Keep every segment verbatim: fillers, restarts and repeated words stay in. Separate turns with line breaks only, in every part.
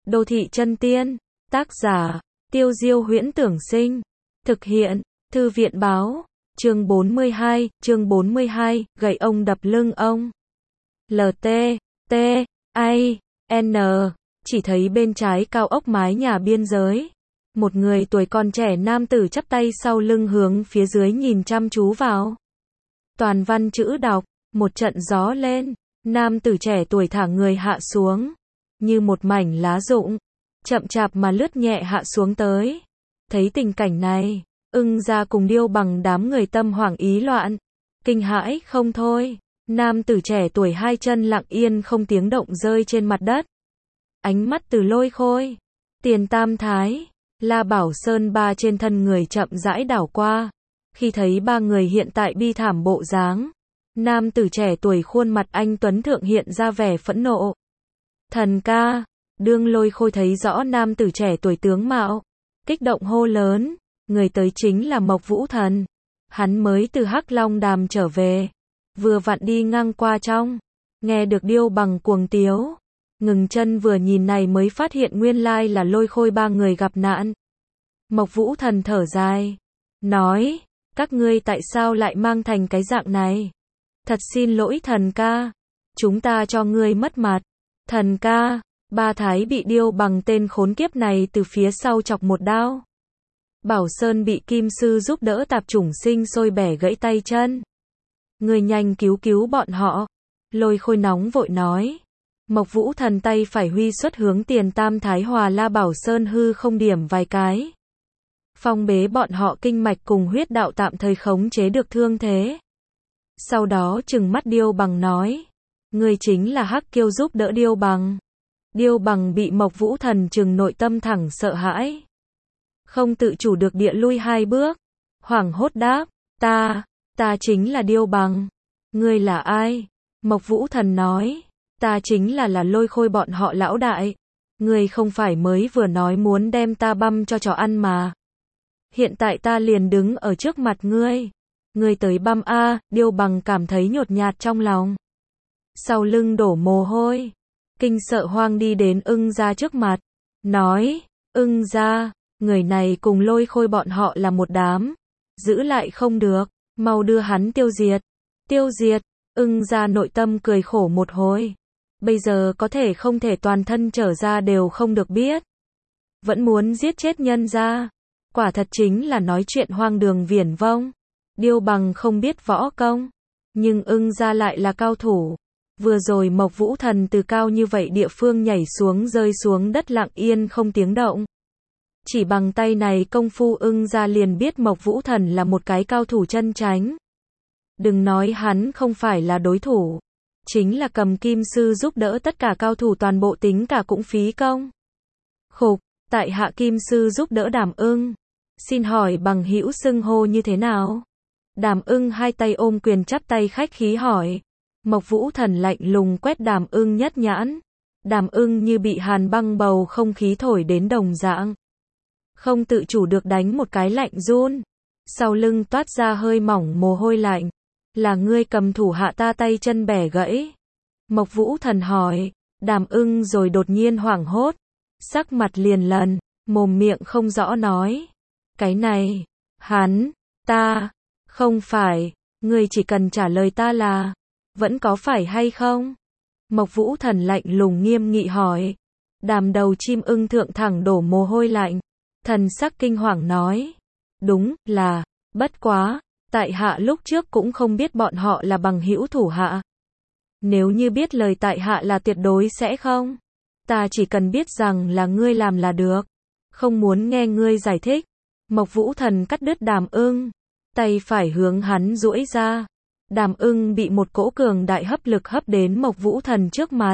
Đô thị chân tiên. Tác giả, Tiêu Diêu Huyễn Tưởng Sinh. Thực hiện, Thư viện Báo. Chương bốn mươi hai, chương bốn mươi hai, gậy ông đập lưng ông. lờ tê, T, A, N, chỉ thấy bên trái cao ốc mái nhà biên giới. Một người tuổi còn trẻ nam tử chắp tay sau lưng hướng phía dưới nhìn chăm chú vào. Toàn văn chữ đọc, một trận gió lên, nam tử trẻ tuổi thả người hạ xuống. Như một mảnh lá rụng, chậm chạp mà lướt nhẹ hạ xuống tới. Thấy tình cảnh này, Ưng Gia cùng Điêu Bằng đám người tâm hoảng ý loạn, kinh hãi không thôi. Nam tử trẻ tuổi hai chân lặng yên không tiếng động rơi trên mặt đất. Ánh mắt từ Lôi Khôi, Tiền Tam Thái, La Bảo Sơn ba trên thân người chậm rãi đảo qua. Khi thấy ba người hiện tại bi thảm bộ dáng, nam tử trẻ tuổi khuôn mặt anh tuấn thượng hiện ra vẻ phẫn nộ. Thần ca, đương Lôi Khôi thấy rõ nam tử trẻ tuổi tướng mạo, kích động hô lớn, người tới chính là Mộc Vũ Thần. Hắn mới từ Hắc Long Đàm trở về, vừa vặn đi ngang qua trong, nghe được Điêu Bằng cuồng tiếu, ngừng chân vừa nhìn này mới phát hiện nguyên lai là Lôi Khôi ba người gặp nạn. Mộc Vũ Thần thở dài, nói, các ngươi tại sao lại mang thành cái dạng này? Thật xin lỗi thần ca, chúng ta cho ngươi mất mặt. Thần ca, ba thái bị Điêu Bằng tên khốn kiếp này từ phía sau chọc một đao. Bảo Sơn bị Kim Sư giúp đỡ tạp chủng sinh sôi bẻ gãy tay chân. Người nhanh cứu cứu bọn họ. Lôi Khôi nóng vội nói. Mộc Vũ Thần tay phải huy xuất hướng Tiền Tam Thái hòa La Bảo Sơn hư không điểm vài cái. Phong bế bọn họ kinh mạch cùng huyết đạo tạm thời khống chế được thương thế. Sau đó trừng mắt Điêu Bằng nói. Người chính là Hắc Kiêu giúp đỡ Điêu Bằng. Điêu Bằng bị Mộc Vũ Thần trừng nội tâm thẳng sợ hãi. Không tự chủ được địa lui hai bước. Hoảng hốt đáp, ta, ta chính là Điêu Bằng. Ngươi là ai? Mộc Vũ Thần nói, ta chính là là Lôi Khôi bọn họ lão đại. Ngươi không phải mới vừa nói muốn đem ta băm cho chó ăn mà. Hiện tại ta liền đứng ở trước mặt ngươi. Ngươi tới băm a, Điêu Bằng cảm thấy nhột nhạt trong lòng. Sau lưng đổ mồ hôi, kinh sợ hoang đi đến Ưng Gia trước mặt, nói, Ưng Gia, người này cùng Lôi Khôi bọn họ là một đám, giữ lại không được, mau đưa hắn tiêu diệt. Tiêu diệt, Ưng Gia nội tâm cười khổ một hồi, bây giờ có thể không thể toàn thân trở ra đều không được biết, vẫn muốn giết chết nhân gia, quả thật chính là nói chuyện hoang đường viển vông. Điêu Bằng không biết võ công, nhưng Ưng Gia lại là cao thủ. Vừa rồi Mộc Vũ Thần từ cao như vậy địa phương nhảy xuống rơi xuống đất lặng yên không tiếng động. Chỉ bằng tay này công phu Ưng Gia liền biết Mộc Vũ Thần là một cái cao thủ chân chánh. Đừng nói hắn không phải là đối thủ, chính là cầm Kim Sư giúp đỡ tất cả cao thủ toàn bộ tính cả cũng phí công. Khục, tại hạ Kim Sư giúp đỡ Đàm Ưng. Xin hỏi bằng hữu xưng hô như thế nào? Đàm Ưng hai tay ôm quyền chắp tay khách khí hỏi. Mộc Vũ Thần lạnh lùng quét Đàm Ưng nhất nhãn. Đàm Ưng như bị hàn băng bầu không khí thổi đến đồng dạng. Không tự chủ được đánh một cái lạnh run. Sau lưng toát ra hơi mỏng mồ hôi lạnh. Là ngươi cầm thủ hạ ta tay chân bẻ gãy? Mộc Vũ Thần hỏi. Đàm Ưng rồi đột nhiên hoảng hốt. Sắc mặt liền lần, mồm miệng không rõ nói. Cái này, hắn, ta, không phải, ngươi chỉ cần trả lời ta là, vẫn có phải hay không? Mộc Vũ Thần lạnh lùng nghiêm nghị hỏi. Đàm đầu chim ưng thượng thẳng đổ mồ hôi lạnh, thần sắc kinh hoàng nói. Đúng, là, bất quá, tại hạ lúc trước cũng không biết bọn họ là bằng hữu thủ hạ. Nếu như biết lời tại hạ là tuyệt đối sẽ không. Ta chỉ cần biết rằng là ngươi làm là được. Không muốn nghe ngươi giải thích. Mộc Vũ Thần cắt đứt Đàm Ưng, tay phải hướng hắn duỗi ra. Đàm Ưng bị một cỗ cường đại hấp lực hấp đến Mộc Vũ Thần trước mặt.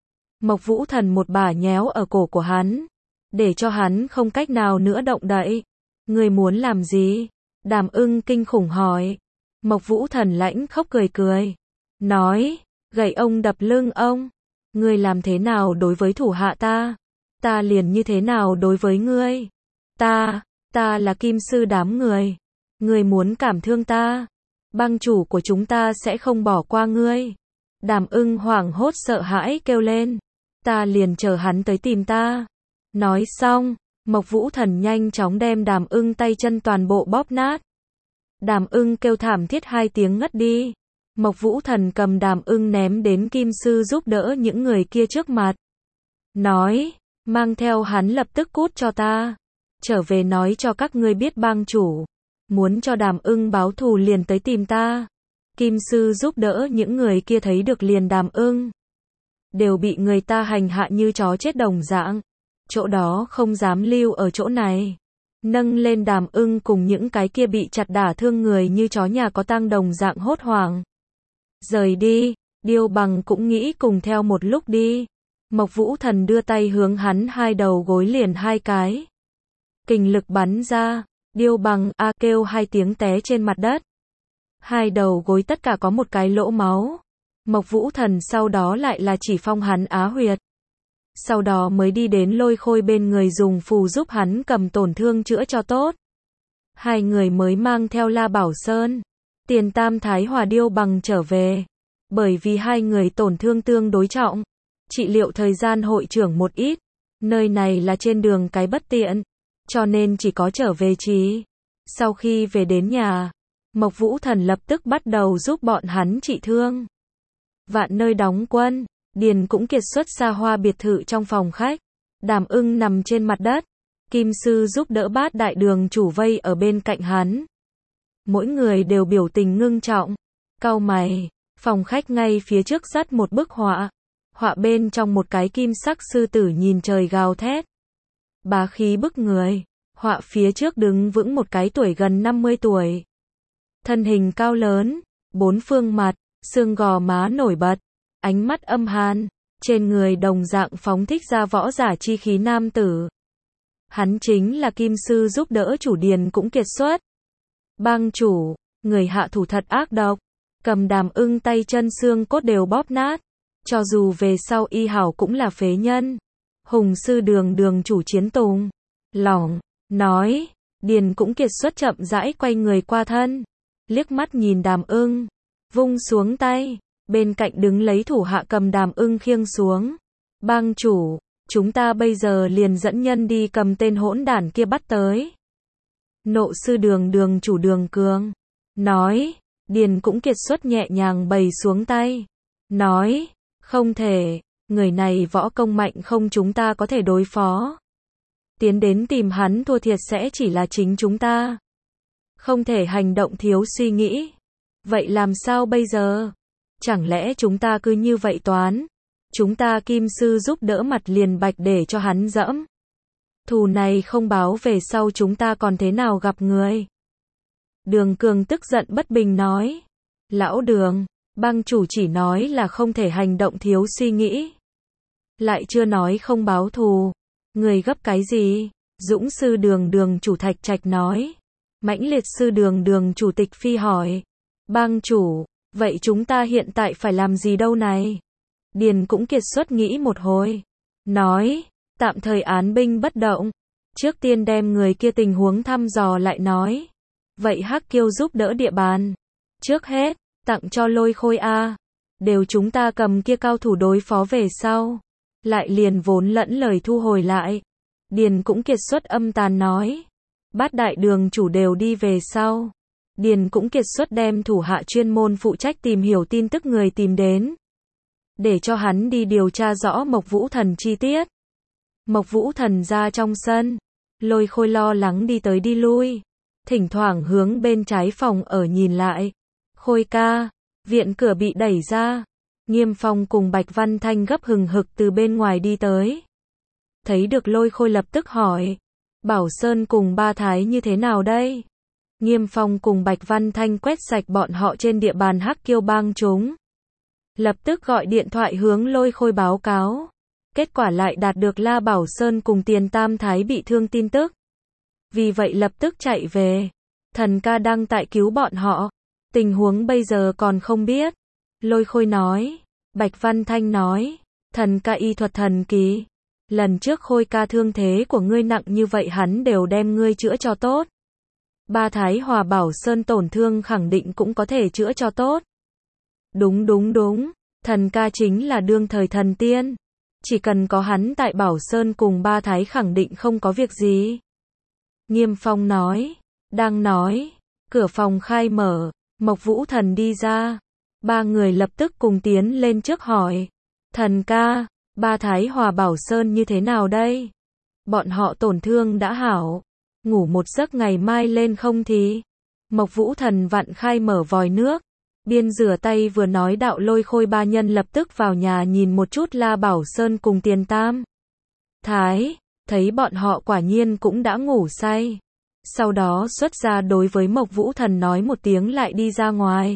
Mộc Vũ Thần một bà nhéo ở cổ của hắn, để cho hắn không cách nào nữa động đậy. Ngươi muốn làm gì? Đàm Ưng kinh khủng hỏi. Mộc Vũ Thần lãnh khóc cười cười, nói, gậy ông đập lưng ông. Ngươi làm thế nào đối với thủ hạ ta, ta liền như thế nào đối với ngươi. Ta, ta là Kim Sư đám người. Ngươi muốn cảm thương ta, bang chủ của chúng ta sẽ không bỏ qua ngươi. Đàm Ưng hoảng hốt sợ hãi kêu lên. Ta liền chờ hắn tới tìm ta. Nói xong, Mộc Vũ Thần nhanh chóng đem Đàm Ưng tay chân toàn bộ bóp nát. Đàm Ưng kêu thảm thiết hai tiếng ngất đi. Mộc Vũ Thần cầm Đàm Ưng ném đến Kim Sư giúp đỡ những người kia trước mặt. Nói, mang theo hắn lập tức cút cho ta. Trở về nói cho các ngươi biết bang chủ. Muốn cho Đàm Ưng báo thù liền tới tìm ta. Kim Sư giúp đỡ những người kia thấy được liền Đàm Ưng. Đều bị người ta hành hạ như chó chết đồng dạng. Chỗ đó không dám lưu ở chỗ này. Nâng lên Đàm Ưng cùng những cái kia bị chặt đả thương người như chó nhà có tang đồng dạng hốt hoảng. Rời đi, Điêu Bằng cũng nghĩ cùng theo một lúc đi. Mộc Vũ Thần đưa tay hướng hắn hai đầu gối liền hai cái. Kình lực bắn ra, Điêu Bằng a kêu hai tiếng té trên mặt đất. Hai đầu gối tất cả có một cái lỗ máu. Mộc Vũ Thần sau đó lại là chỉ phong hắn á huyệt. Sau đó mới đi đến Lôi Khôi bên người dùng phù giúp hắn cầm tổn thương chữa cho tốt. Hai người mới mang theo La Bảo Sơn, Tiền Tam Thái Hòa Điêu Bằng trở về. Bởi vì hai người tổn thương tương đối trọng, trị liệu thời gian hội trưởng một ít. Nơi này là trên đường cái bất tiện, cho nên chỉ có trở về trí. Sau khi về đến nhà, Mộc Vũ Thần lập tức bắt đầu giúp bọn hắn trị thương. Vạn nơi đóng quân, Điền cũng kiệt xuất xa hoa biệt thự trong phòng khách. Đàm Ưng nằm trên mặt đất. Kim Sư giúp đỡ Bát đại đường chủ vây ở bên cạnh hắn. Mỗi người đều biểu tình ngưng trọng. Cau mày, phòng khách ngay phía trước dắt một bức họa. Họa bên trong một cái kim sắc sư tử nhìn trời gào thét. Bá khí bức người. Họa phía trước đứng vững một cái tuổi gần năm mươi tuổi. Thân hình cao lớn, bốn phương mặt, xương gò má nổi bật. Ánh mắt âm hàn, trên người đồng dạng phóng thích ra võ giả chi khí nam tử. Hắn chính là Kim Sư giúp đỡ chủ Điền cũng kiệt xuất. Bang chủ, người hạ thủ thật ác độc, cầm Đàm Ưng tay chân xương cốt đều bóp nát. Cho dù về sau y hảo cũng là phế nhân. Hùng sư đường đường chủ Chiến Tùng, lỏng, nói, Điền cũng kiệt xuất chậm rãi quay người qua thân. Liếc mắt nhìn Đàm Ưng, vung xuống tay. Bên cạnh đứng lấy thủ hạ cầm Đàm Ưng khiêng xuống. Bang chủ, chúng ta bây giờ liền dẫn nhân đi cầm tên hỗn đản kia bắt tới. Nộ sư đường đường chủ Đường Cường, nói, Điền cũng kiệt xuất nhẹ nhàng bày xuống tay. Nói, không thể, người này võ công mạnh không chúng ta có thể đối phó. Tiến đến tìm hắn thua thiệt sẽ chỉ là chính chúng ta. Không thể hành động thiếu suy nghĩ. Vậy làm sao bây giờ? Chẳng lẽ chúng ta cứ như vậy toán? Chúng ta Kim Sư giúp đỡ mặt liền bạch để cho hắn dẫm. Thù này không báo về sau chúng ta còn thế nào gặp người? Đường Cường tức giận bất bình nói. Lão Đường, bang chủ chỉ nói là không thể hành động thiếu suy nghĩ. Lại chưa nói không báo thù. Người gấp cái gì? Dũng sư đường đường chủ Thạch Trạch nói. Mãnh liệt sư đường đường chủ Tịch Phi hỏi. Bang chủ, vậy chúng ta hiện tại phải làm gì đâu này? Điền cũng kiệt xuất nghĩ một hồi. Nói, tạm thời án binh bất động. Trước tiên đem người kia tình huống thăm dò lại nói. Vậy Hắc Kiêu giúp đỡ địa bàn. Trước hết, tặng cho Lôi Khôi A. Đều chúng ta cầm kia cao thủ đối phó về sau. Lại liền vốn lẫn lời thu hồi lại. Điền cũng kiệt xuất âm tàn nói. Bát đại đường chủ đều đi về sau. Điền cũng kiệt xuất đem thủ hạ chuyên môn phụ trách tìm hiểu tin tức người tìm đến. Để cho hắn đi điều tra rõ Mộc Vũ Thần chi tiết. Mộc Vũ Thần ra trong sân. Lôi Khôi lo lắng đi tới đi lui. Thỉnh thoảng hướng bên trái phòng ở nhìn lại. Khôi ca, viện cửa bị đẩy ra. Nghiêm Phong cùng Bạch Văn Thanh gấp hừng hực từ bên ngoài đi tới. Thấy được Lôi Khôi lập tức hỏi. Bảo Sơn cùng Ba Thái như thế nào đây? Nghiêm Phong cùng Bạch Văn Thanh quét sạch bọn họ trên địa bàn Hắc Kiêu bang chúng. Lập tức gọi điện thoại hướng Lôi Khôi báo cáo. Kết quả lại đạt được La Bảo Sơn cùng Tiền Tam Thái bị thương tin tức. Vì vậy lập tức chạy về. Thần ca đang tại cứu bọn họ. Tình huống bây giờ còn không biết. Lôi Khôi nói. Bạch Văn Thanh nói. Thần ca y thuật thần kỳ. Lần trước Khôi ca thương thế của ngươi nặng như vậy hắn đều đem ngươi chữa cho tốt. Ba Thái Hòa Bảo Sơn tổn thương khẳng định cũng có thể chữa cho tốt. Đúng đúng đúng. Thần ca chính là đương thời thần tiên. Chỉ cần có hắn tại Bảo Sơn cùng ba thái khẳng định không có việc gì. Nghiêm Phong nói. Đang nói, cửa phòng khai mở, Mộc Vũ Thần đi ra. Ba người lập tức cùng tiến lên trước hỏi. Thần ca, ba thái hòa Bảo Sơn như thế nào đây? Bọn họ tổn thương đã hảo. Ngủ một giấc ngày mai lên không thì? Mộc Vũ Thần vặn khai mở vòi nước. Biên rửa tay vừa nói Đạo Lôi Khôi ba nhân lập tức vào nhà nhìn một chút La Bảo Sơn cùng Tiền Tam Thái, thấy bọn họ quả nhiên cũng đã ngủ say. Sau đó xuất ra đối với Mộc Vũ Thần nói một tiếng lại đi ra ngoài.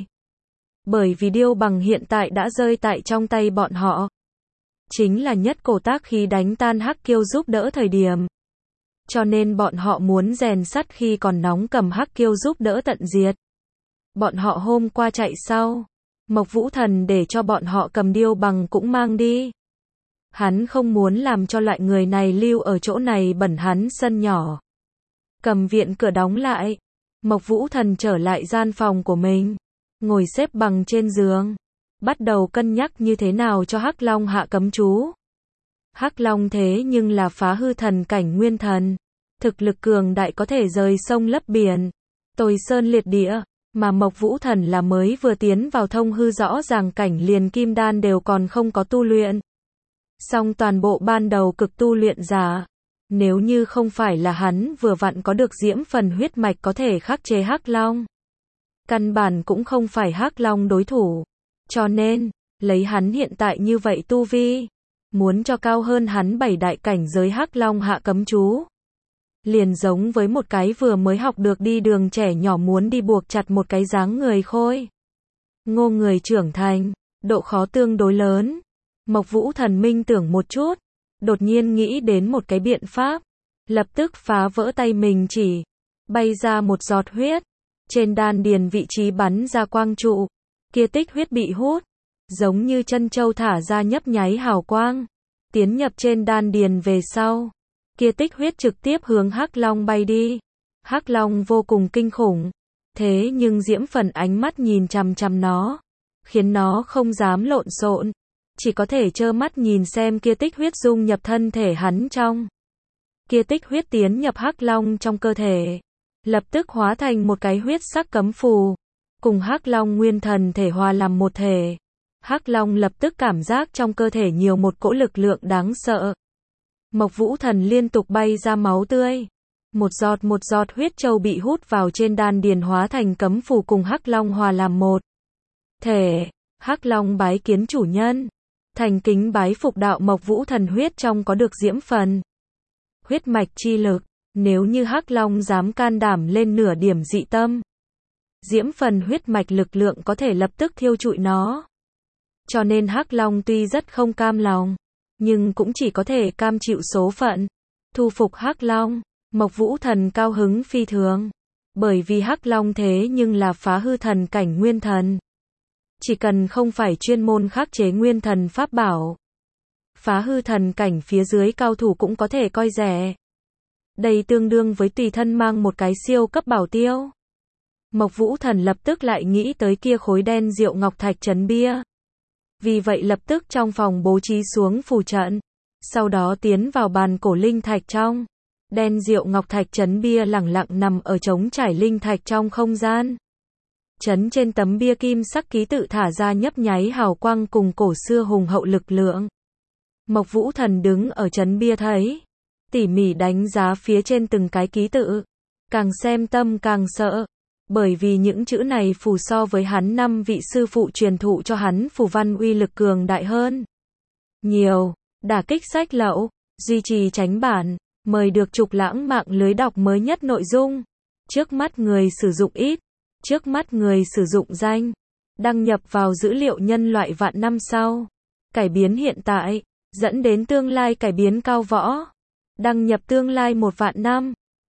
Bởi vì điêu bằng hiện tại đã rơi tại trong tay bọn họ. Chính là nhất cổ tác khi đánh tan Hắc Kiêu giúp đỡ thời điểm. Cho nên bọn họ muốn rèn sắt khi còn nóng cầm Hắc Kiêu giúp đỡ tận diệt. Bọn họ hôm qua chạy sau. Mộc Vũ Thần để cho bọn họ cầm điêu bằng cũng mang đi. Hắn không muốn làm cho loại người này lưu ở chỗ này bẩn hắn sân nhỏ. Cầm viện cửa đóng lại. Mộc Vũ Thần trở lại gian phòng của mình. Ngồi xếp bằng trên giường. Bắt đầu cân nhắc như thế nào cho Hắc Long hạ cấm chú. Hắc Long thế nhưng là phá hư thần cảnh nguyên thần. Thực lực cường đại có thể rời sông lấp biển. Tồi sơn liệt địa. Mà Mộc Vũ Thần là mới vừa tiến vào thông hư rõ ràng cảnh liền kim đan đều còn không có tu luyện. Song toàn bộ ban đầu cực tu luyện giả. Nếu như không phải là hắn vừa vặn có được diễm phần huyết mạch có thể khắc chế Hắc Long. Căn bản cũng không phải Hắc Long đối thủ. Cho nên, lấy hắn hiện tại như vậy tu vi. Muốn cho cao hơn hắn bảy đại cảnh giới Hắc Long hạ cấm chú. Liền giống với một cái vừa mới học được đi đường trẻ nhỏ muốn đi buộc chặt một cái dáng người khôi. Ngô người trưởng thành, độ khó tương đối lớn. Mộc Vũ Thần minh tưởng một chút, đột nhiên nghĩ đến một cái biện pháp, lập tức phá vỡ tay mình chỉ, bay ra một giọt huyết, trên đan điền vị trí bắn ra quang trụ, kia tích huyết bị hút, giống như chân châu thả ra nhấp nháy hào quang, tiến nhập trên đan điền về sau. Kia tích huyết trực tiếp hướng Hắc Long bay đi. Hắc Long vô cùng kinh khủng. Thế nhưng diễm phần ánh mắt nhìn chằm chằm nó. Khiến nó không dám lộn xộn. Chỉ có thể trơ mắt nhìn xem kia tích huyết dung nhập thân thể hắn trong. Kia tích huyết tiến nhập Hắc Long trong cơ thể. Lập tức hóa thành một cái huyết sắc cấm phù. Cùng Hắc Long nguyên thần thể hòa làm một thể. Hắc Long lập tức cảm giác trong cơ thể nhiều một cỗ lực lượng đáng sợ. Mộc Vũ Thần liên tục bay ra máu tươi. Một giọt một giọt huyết châu bị hút vào trên đan điền hóa thành cấm phù cùng Hắc Long hòa làm một thể. Hắc Long bái kiến chủ nhân. Thành kính bái phục đạo Mộc Vũ Thần huyết trong có được diễm phần. Huyết mạch chi lực. Nếu như Hắc Long dám can đảm lên nửa điểm dị tâm. Diễm phần huyết mạch lực lượng có thể lập tức thiêu trụi nó. Cho nên Hắc Long tuy rất không cam lòng. Nhưng cũng chỉ có thể cam chịu số phận. Thu phục Hắc Long. Mộc Vũ Thần cao hứng phi thường. Bởi vì Hắc Long thế nhưng là phá hư thần cảnh nguyên thần. Chỉ cần không phải chuyên môn khắc chế nguyên thần pháp bảo. Phá hư thần cảnh phía dưới cao thủ cũng có thể coi rẻ. Đây tương đương với tùy thân mang một cái siêu cấp bảo tiêu. Mộc Vũ Thần lập tức lại nghĩ tới kia khối đen rượu ngọc thạch trấn bia. Vì vậy lập tức trong phòng bố trí xuống phù trận. Sau đó tiến vào bàn cổ linh thạch trong. Đen rượu ngọc thạch trấn bia lẳng lặng nằm ở trống trải linh thạch trong không gian. Trấn trên tấm bia kim sắc ký tự thả ra nhấp nháy hào quang cùng cổ xưa hùng hậu lực lượng. Mộc Vũ Thần đứng ở trấn bia thấy. Tỉ mỉ đánh giá phía trên từng cái ký tự. Càng xem tâm càng sợ. Bởi vì những chữ này phù so với hắn năm vị sư phụ truyền thụ cho hắn phù văn uy lực cường đại hơn. Nhiều, đả kích sách lậu, duy trì tránh bản, mời được trục lãng mạng lưới đọc mới nhất nội dung. Trước mắt người sử dụng ít, trước mắt người sử dụng danh, đăng nhập vào dữ liệu nhân loại vạn năm sau. Cải biến hiện tại, dẫn đến tương lai cải biến cao võ. Đăng nhập tương lai một vạn năm.